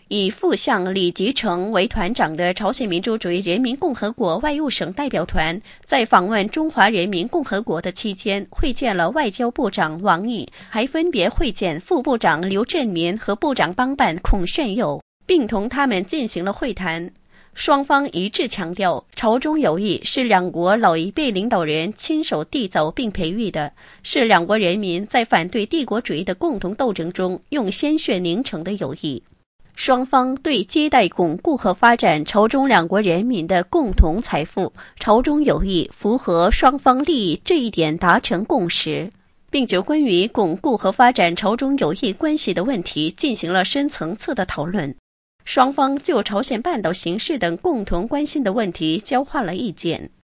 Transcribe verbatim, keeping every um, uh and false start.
以副相李集成为团长的朝鲜民主主义人民共和国外务省代表团，在访问中华人民共和国的期间，会见了外交部长王毅，还分别会见副部长刘振民和部长帮办孔铉佑，并同他们进行了会谈。双方一致强调，朝中友谊是两国老一辈领导人亲手缔造并培育的，是两国人民在反对帝国主义的共同斗争中用鲜血凝成的友谊。双方对接待巩固和发展朝中两国人民的共同财富、朝中友谊符合双方利益这一点达成共识，并就关于巩固和发展朝中友谊关系的问题进行了深层次的讨论。双方就朝鲜半岛形势等共同关心的问题交换了意见。